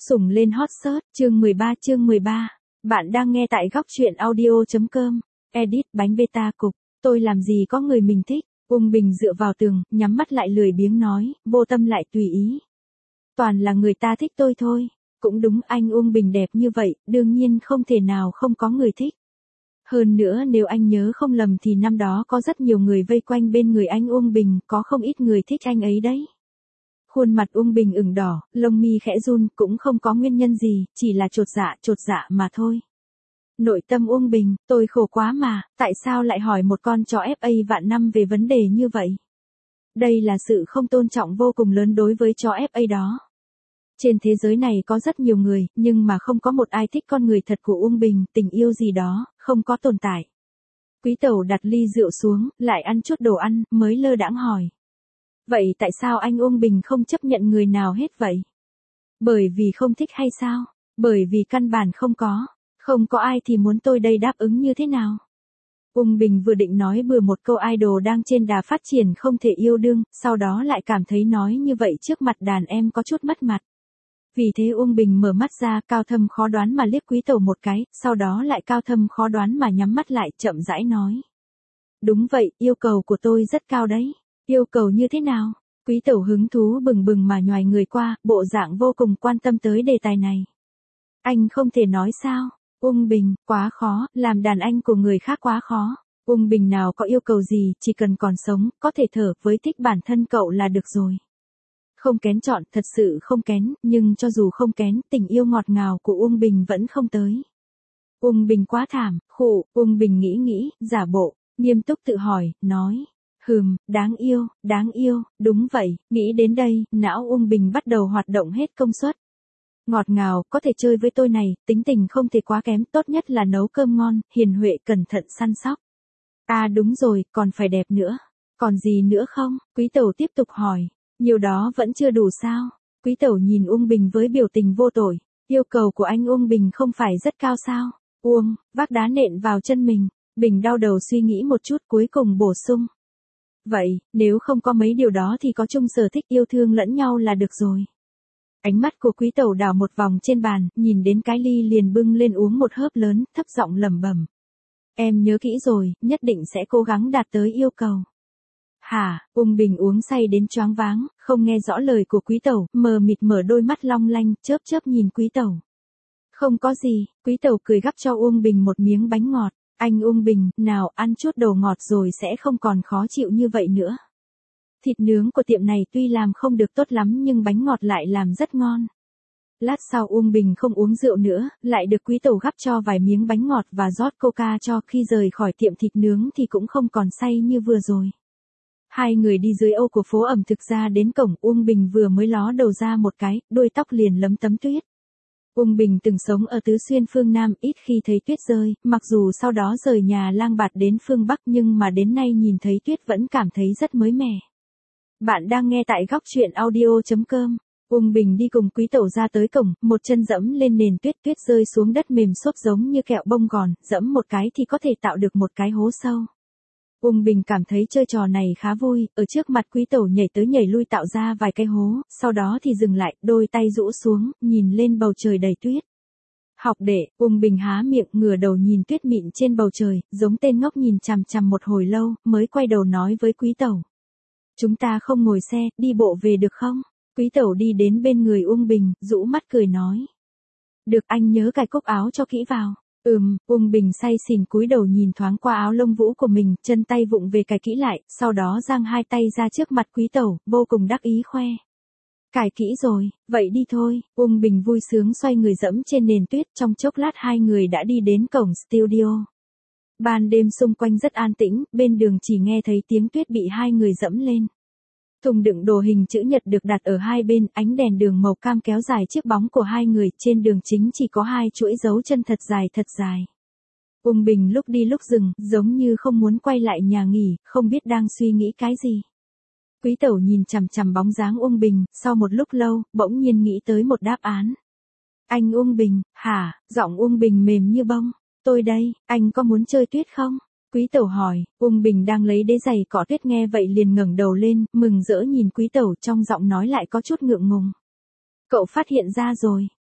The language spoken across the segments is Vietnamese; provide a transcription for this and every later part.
Sủng lên hot search, chương 13. Bạn đang nghe tại góc truyện audio.com. Edit bánh beta cục. Tôi làm gì có người mình thích. Ung Bình dựa vào tường, nhắm mắt lại lười biếng nói, vô tâm lại tùy ý. Toàn là người ta thích tôi thôi. Cũng đúng, anh Ung Bình đẹp như vậy, đương nhiên không thể nào không có người thích. Hơn nữa nếu anh nhớ không lầm thì năm đó có rất nhiều người vây quanh bên người anh Ung Bình, có không ít người thích anh ấy đấy. Khuôn mặt Ung Bình ửng đỏ, lông mi khẽ run, cũng không có nguyên nhân gì, chỉ là chột dạ mà thôi. Nội tâm Ung Bình, tôi khổ quá mà, tại sao lại hỏi một con chó FA vạn năm về vấn đề như vậy? Đây là sự không tôn trọng vô cùng lớn đối với chó FA đó. Trên thế giới này có rất nhiều người, nhưng mà không có một ai thích con người thật của Ung Bình, tình yêu gì đó, không có tồn tại. Quý Tẩu đặt ly rượu xuống, lại ăn chút đồ ăn, mới lơ đãng hỏi. Vậy tại sao anh Ung Bình không chấp nhận người nào hết vậy? Bởi vì không thích hay sao? Bởi vì căn bản không có ai thì muốn tôi đây đáp ứng như thế nào? Ung Bình vừa định nói bừa một câu idol đang trên đà phát triển không thể yêu đương, sau đó lại cảm thấy nói như vậy trước mặt đàn em có chút mất mặt. Vì thế Ung Bình mở mắt ra, cao thâm khó đoán mà liếc Quý Tẩu một cái, sau đó lại cao thâm khó đoán mà nhắm mắt lại, chậm rãi nói. Đúng vậy, yêu cầu của tôi rất cao đấy. Yêu cầu như thế nào? Quý Tẩu hứng thú bừng bừng mà nhoài người qua, bộ dạng vô cùng quan tâm tới đề tài này. Anh không thể nói sao? Ung Bình, quá khó, làm đàn anh của người khác quá khó. Ung Bình nào có yêu cầu gì, chỉ cần còn sống, có thể thở với thích bản thân cậu là được rồi. Không kén chọn, thật sự không kén, nhưng cho dù không kén, tình yêu ngọt ngào của Ung Bình vẫn không tới. Ung Bình quá thảm, khụ, Ung Bình nghĩ, giả bộ, nghiêm túc tự hỏi, nói. Đáng yêu, đúng vậy, nghĩ đến đây, não Ung Bình bắt đầu hoạt động hết công suất. Ngọt ngào, có thể chơi với tôi này, tính tình không thể quá kém, tốt nhất là nấu cơm ngon, hiền huệ cẩn thận săn sóc. À đúng rồi, còn phải đẹp nữa. Còn gì nữa không? Quý Tẩu tiếp tục hỏi, nhiều đó vẫn chưa đủ sao? Quý Tẩu nhìn Ung Bình với biểu tình vô tội, yêu cầu của anh Ung Bình không phải rất cao sao? Vác đá nện vào chân mình, Bình đau đầu suy nghĩ một chút cuối cùng bổ sung. Vậy, nếu không có mấy điều đó thì có chung sở thích yêu thương lẫn nhau là được rồi. Ánh mắt của Quý Tẩu đảo một vòng trên bàn, nhìn đến cái ly liền bưng lên uống một hớp lớn, thấp giọng lẩm bẩm. Em nhớ kỹ rồi, nhất định sẽ cố gắng đạt tới yêu cầu. Hả? Ung Bình uống say đến choáng váng, không nghe rõ lời của Quý Tẩu, mờ mịt mở đôi mắt long lanh, chớp nhìn Quý Tẩu. Không có gì, Quý Tẩu cười gắp cho Ung Bình một miếng bánh ngọt. Anh Ung Bình, nào ăn chút đồ ngọt rồi sẽ không còn khó chịu như vậy nữa. Thịt nướng của tiệm này tuy làm không được tốt lắm nhưng bánh ngọt lại làm rất ngon. Lát sau Ung Bình không uống rượu nữa, lại được Quý Tẩu gắp cho vài miếng bánh ngọt và rót coca cho, khi rời khỏi tiệm thịt nướng thì cũng không còn say như vừa rồi. Hai người đi dưới ô của phố ẩm thực ra đến cổng, Ung Bình vừa mới ló đầu ra một cái, đuôi tóc liền lấm tấm tuyết. Ung Bình từng sống ở Tứ Xuyên phương Nam, ít khi thấy tuyết rơi, mặc dù sau đó rời nhà lang bạt đến phương Bắc nhưng mà đến nay nhìn thấy tuyết vẫn cảm thấy rất mới mẻ. Bạn đang nghe tại góc truyện audio.com. Ung Bình đi cùng Quý Tẩu ra tới cổng, một chân dẫm lên nền tuyết, tuyết rơi xuống đất mềm xốp giống như kẹo bông gòn, dẫm một cái thì có thể tạo được một cái hố sâu. Ung Bình cảm thấy chơi trò này khá vui, ở trước mặt Quý Tẩu nhảy tới nhảy lui tạo ra vài cái hố, sau đó thì dừng lại, đôi tay rũ xuống, nhìn lên bầu trời đầy tuyết. Học đệ, Ung Bình há miệng, ngửa đầu nhìn tuyết mịn trên bầu trời, giống tên ngốc nhìn chằm chằm một hồi lâu, mới quay đầu nói với Quý Tẩu. Chúng ta không ngồi xe, đi bộ về được không? Quý Tẩu đi đến bên người Ung Bình, rũ mắt cười nói. Được, anh nhớ cài cúc áo cho kỹ vào. Ung Bình say xỉn cúi đầu nhìn thoáng qua áo lông vũ của mình, chân tay vụng về cài kỹ lại, sau đó giang hai tay ra trước mặt Quý Tẩu, vô cùng đắc ý khoe. Cài kỹ rồi, vậy đi thôi. Ung Bình vui sướng xoay người dẫm trên nền tuyết, trong chốc lát hai người đã đi đến cổng studio. Ban đêm xung quanh rất an tĩnh, bên đường chỉ nghe thấy tiếng tuyết bị hai người dẫm lên. Thùng đựng đồ hình chữ nhật được đặt ở hai bên, ánh đèn đường màu cam kéo dài chiếc bóng của hai người, trên đường chính chỉ có hai chuỗi dấu chân thật dài. Ung Bình lúc đi lúc dừng, giống như không muốn quay lại nhà nghỉ, không biết đang suy nghĩ cái gì. Quý Tẩu nhìn chằm chằm bóng dáng Ung Bình, sau một lúc lâu, bỗng nhiên nghĩ tới một đáp án. Anh Ung Bình, hả? Giọng Ung Bình mềm như bông. Tôi đây, anh có muốn chơi tuyết không? Quý Tẩu hỏi. Ung Bình đang lấy đế giày cọ tuyết nghe vậy liền ngẩng đầu lên, mừng rỡ nhìn Quý Tẩu, trong giọng nói lại có chút ngượng ngùng. Cậu phát hiện ra rồi.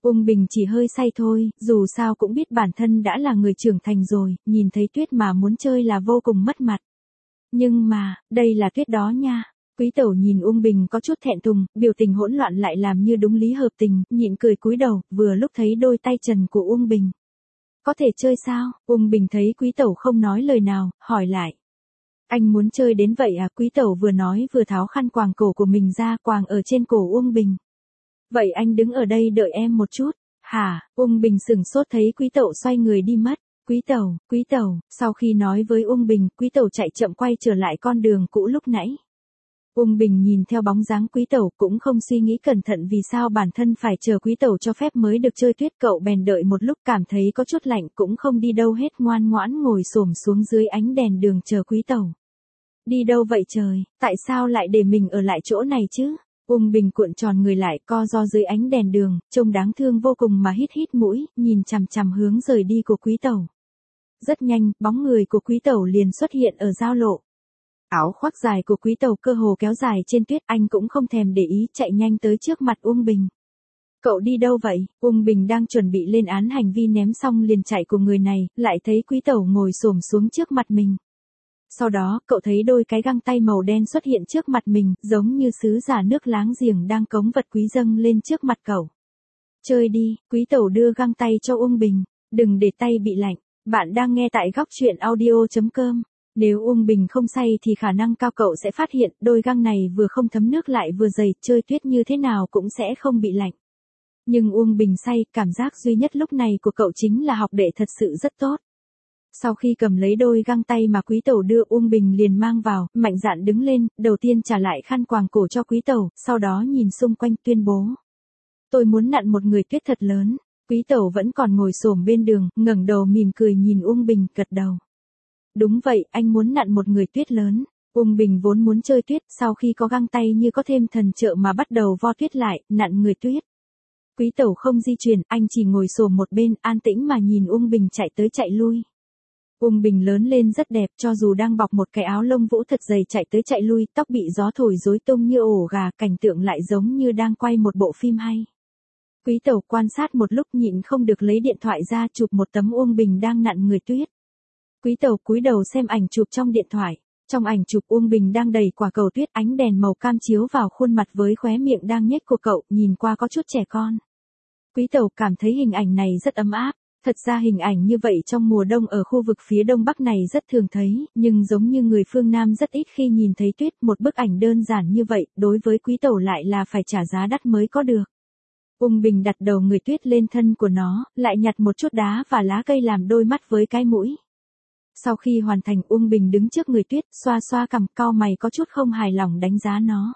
Uông Bình chỉ hơi say thôi, dù sao cũng biết bản thân đã là người trưởng thành rồi, nhìn thấy Tuyết mà muốn chơi là vô cùng mất mặt. Nhưng mà, đây là Tuyết đó nha. Quý Tẩu nhìn Uông Bình có chút thẹn thùng, biểu tình hỗn loạn lại làm như đúng lý hợp tình, nhịn cười cúi đầu, vừa lúc thấy đôi tay trần của Uông Bình. Có thể chơi sao? Uông Bình thấy Quý Tẩu không nói lời nào, hỏi lại. Anh muốn chơi đến vậy à? Quý Tẩu vừa nói vừa tháo khăn quàng cổ của mình ra, quàng ở trên cổ Uông Bình. Vậy anh đứng ở đây đợi em một chút. Hả? Uông Bình sửng sốt thấy Quý Tẩu xoay người đi mất. Quý Tẩu, sau khi nói với Uông Bình, Quý Tẩu chạy chậm quay trở lại con đường cũ lúc nãy. Uông Bình nhìn theo bóng dáng Quý Tẩu cũng không suy nghĩ cẩn thận vì sao bản thân phải chờ Quý Tẩu cho phép mới được chơi Tuyết, cậu bèn đợi một lúc cảm thấy có chút lạnh cũng không đi đâu hết, ngoan ngoãn ngồi xổm xuống dưới ánh đèn đường chờ Quý Tẩu. Đi đâu vậy trời, tại sao lại để mình ở lại chỗ này chứ? Uông Bình cuộn tròn người lại co ro dưới ánh đèn đường, trông đáng thương vô cùng mà hít mũi, nhìn chằm chằm hướng rời đi của Quý Tẩu. Rất nhanh, bóng người của Quý Tẩu liền xuất hiện ở giao lộ. Áo khoác dài của Quý Tẩu cơ hồ kéo dài trên tuyết, anh cũng không thèm để ý, chạy nhanh tới trước mặt Uông Bình. Cậu đi đâu vậy? Uông Bình đang chuẩn bị lên án hành vi ném xong liền chạy của người này, lại thấy Quý Tẩu ngồi xổm xuống trước mặt mình. Sau đó, cậu thấy đôi cái găng tay màu đen xuất hiện trước mặt mình, giống như sứ giả nước láng giềng đang cống vật quý dâng lên trước mặt cậu. Chơi đi, Quý Tẩu đưa găng tay cho Uông Bình, đừng để tay bị lạnh. Bạn đang nghe tại góc truyện audio.com. Nếu Uông Bình không say thì khả năng cao cậu sẽ phát hiện đôi găng này vừa không thấm nước lại vừa dày, chơi tuyết như thế nào cũng sẽ không bị lạnh. Nhưng Uông Bình say, cảm giác duy nhất lúc này của cậu chính là học đệ thật sự rất tốt. Sau khi cầm lấy đôi găng tay mà Quý Tẩu đưa, Uông Bình liền mang vào, mạnh dạn đứng lên, đầu tiên trả lại khăn quàng cổ cho Quý Tẩu, sau đó nhìn xung quanh tuyên bố. Tôi muốn nặn một người tuyết thật lớn. Quý Tẩu vẫn còn ngồi xổm bên đường, ngẩng đầu mỉm cười nhìn Uông Bình, gật đầu. Đúng vậy, anh muốn nặn một người tuyết lớn. Uông Bình vốn muốn chơi tuyết, sau khi có găng tay như có thêm thần trợ mà bắt đầu vo tuyết lại, nặn người tuyết. Quý Tẩu không di chuyển, anh chỉ ngồi xổm một bên, an tĩnh mà nhìn Uông Bình chạy tới chạy lui. Uông Bình lớn lên rất đẹp, cho dù đang bọc một cái áo lông vũ thật dày chạy tới chạy lui, tóc bị gió thổi rối tung như ổ gà, cảnh tượng lại giống như đang quay một bộ phim hay. Quý Tẩu quan sát một lúc nhịn không được lấy điện thoại ra chụp một tấm Uông Bình đang nặn người tuyết. Quý Tẩu cúi đầu xem ảnh chụp trong điện thoại. Trong ảnh chụp Uông Bình đang đẩy quả cầu tuyết, ánh đèn màu cam chiếu vào khuôn mặt với khóe miệng đang nhếch của cậu, nhìn qua có chút trẻ con. Quý Tẩu cảm thấy hình ảnh này rất ấm áp. Thật ra hình ảnh như vậy trong mùa đông ở khu vực phía đông bắc này rất thường thấy, nhưng giống như người phương Nam rất ít khi nhìn thấy tuyết, một bức ảnh đơn giản như vậy, đối với Quý Tẩu lại là phải trả giá đắt mới có được. Uông Bình đặt đầu người tuyết lên thân của nó, lại nhặt một chút đá và lá cây làm đôi mắt với cái mũi. Sau khi hoàn thành, Uông Bình đứng trước người tuyết, xoa xoa cằm, cau mày có chút không hài lòng đánh giá nó.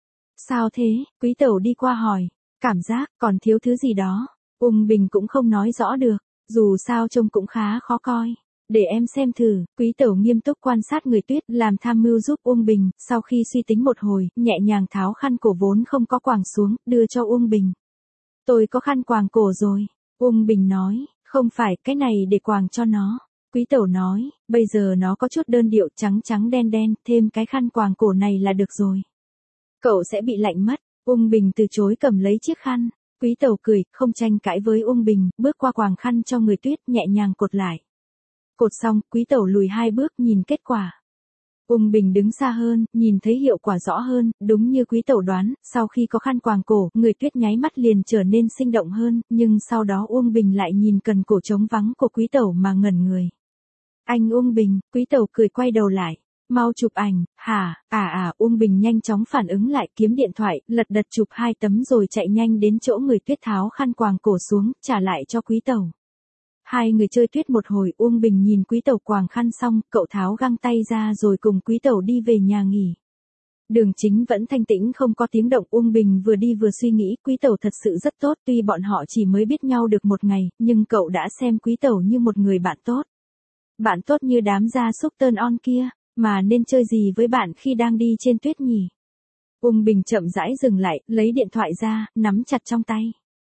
Sao thế? Quý Tẩu đi qua hỏi. Cảm giác còn thiếu thứ gì đó. Uông Bình cũng không nói rõ được, dù sao trông cũng khá khó coi. Để em xem thử. Quý Tẩu nghiêm túc quan sát người tuyết, làm tham mưu giúp Uông Bình, sau khi suy tính một hồi, nhẹ nhàng tháo khăn cổ vốn không có quàng xuống, đưa cho Uông Bình. Tôi có khăn quàng cổ rồi. Uông Bình nói, không phải, cái này để quàng cho nó. Quý Tẩu nói, bây giờ nó có chút đơn điệu, trắng trắng đen đen, thêm cái khăn quàng cổ này là được rồi. Cậu sẽ bị lạnh mất. Uông Bình từ chối cầm lấy chiếc khăn. Quý Tẩu cười, không tranh cãi với Uông Bình, bước qua quàng khăn cho người tuyết, nhẹ nhàng cột lại. Cột xong, Quý Tẩu lùi 2 bước nhìn kết quả. Uông Bình đứng xa hơn, nhìn thấy hiệu quả rõ hơn, đúng như Quý Tẩu đoán, sau khi có khăn quàng cổ, người tuyết nháy mắt liền trở nên sinh động hơn, nhưng sau đó Uông Bình lại nhìn cần cổ trống vắng của Quý Tẩu mà ngẩn người. Anh Uông Bình, Quý Tẩu cười quay đầu lại. Mau chụp ảnh, hả? Uông Bình nhanh chóng phản ứng lại, kiếm điện thoại, lật đật chụp 2 tấm rồi chạy nhanh đến chỗ người tuyết tháo khăn quàng cổ xuống, trả lại cho Quý Tẩu. Hai người chơi tuyết một hồi, Uông Bình nhìn Quý Tẩu quàng khăn xong, cậu tháo găng tay ra rồi cùng Quý Tẩu đi về nhà nghỉ. Đường chính vẫn thanh tĩnh không có tiếng động, Uông Bình vừa đi vừa suy nghĩ, Quý Tẩu thật sự rất tốt, tuy bọn họ chỉ mới biết nhau được một ngày, nhưng cậu đã xem Quý Tẩu như một người bạn tốt. Bạn tốt như đám gia súc turn on kia, mà nên chơi gì với bạn khi đang đi trên tuyết nhỉ? Uông Bình chậm rãi dừng lại, lấy điện thoại ra, nắm chặt trong tay.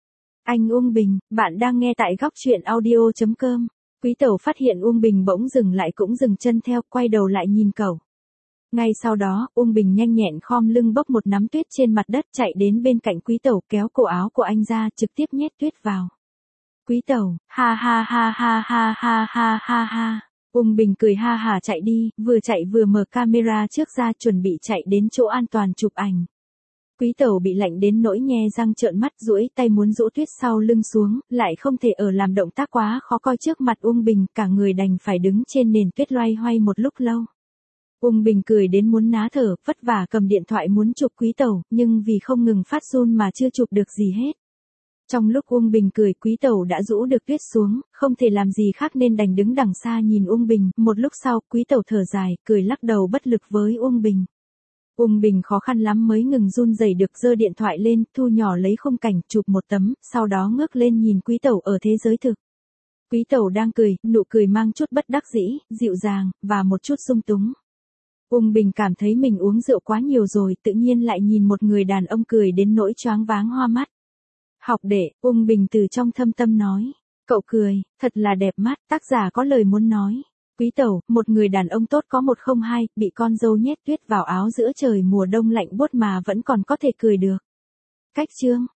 Anh Uông Bình, bạn đang nghe tại góc truyện audio.com. Quý Tẩu phát hiện Uông Bình bỗng dừng lại cũng dừng chân theo, quay đầu lại nhìn cậu. Ngay sau đó, Uông Bình nhanh nhẹn khom lưng bốc một nắm tuyết trên mặt đất chạy đến bên cạnh Quý Tẩu kéo cổ áo của anh ra trực tiếp nhét tuyết vào. Quý Tẩu, ha ha ha ha ha ha ha ha ha. Uông Bình cười ha hả chạy đi, vừa chạy vừa mở camera trước ra chuẩn bị chạy đến chỗ an toàn chụp ảnh. Quý Tẩu bị lạnh đến nỗi nhe răng trợn mắt duỗi tay muốn rũ tuyết sau lưng xuống, lại không thể ở làm động tác quá khó coi trước mặt Uông Bình, cả người đành phải đứng trên nền tuyết loay hoay một lúc lâu. Uông Bình cười đến muốn ná thở, vất vả cầm điện thoại muốn chụp Quý Tẩu, nhưng vì không ngừng phát run mà chưa chụp được gì hết. Trong lúc Uông Bình cười, Quý Tẩu đã rũ được tuyết xuống, không thể làm gì khác nên đành đứng đằng xa nhìn Uông Bình. Một lúc sau, Quý Tẩu thở dài, cười lắc đầu bất lực với Uông Bình. Uông Bình khó khăn lắm mới ngừng run rẩy được giơ điện thoại lên, thu nhỏ lấy khung cảnh, chụp một tấm, sau đó ngước lên nhìn Quý Tẩu ở thế giới thực. Quý Tẩu đang cười, nụ cười mang chút bất đắc dĩ, dịu dàng, và một chút sung túng. Uông Bình cảm thấy mình uống rượu quá nhiều rồi, tự nhiên lại nhìn một người đàn ông cười đến nỗi choáng váng hoa mắt. Học đệ, Uông Bình từ trong thâm tâm nói. Cậu cười, thật là đẹp mắt, tác giả có lời muốn nói. Quý Tẩu, một người đàn ông tốt có 102, bị con dâu nhét tuyết vào áo giữa trời mùa đông lạnh buốt mà vẫn còn có thể cười được. Cách chương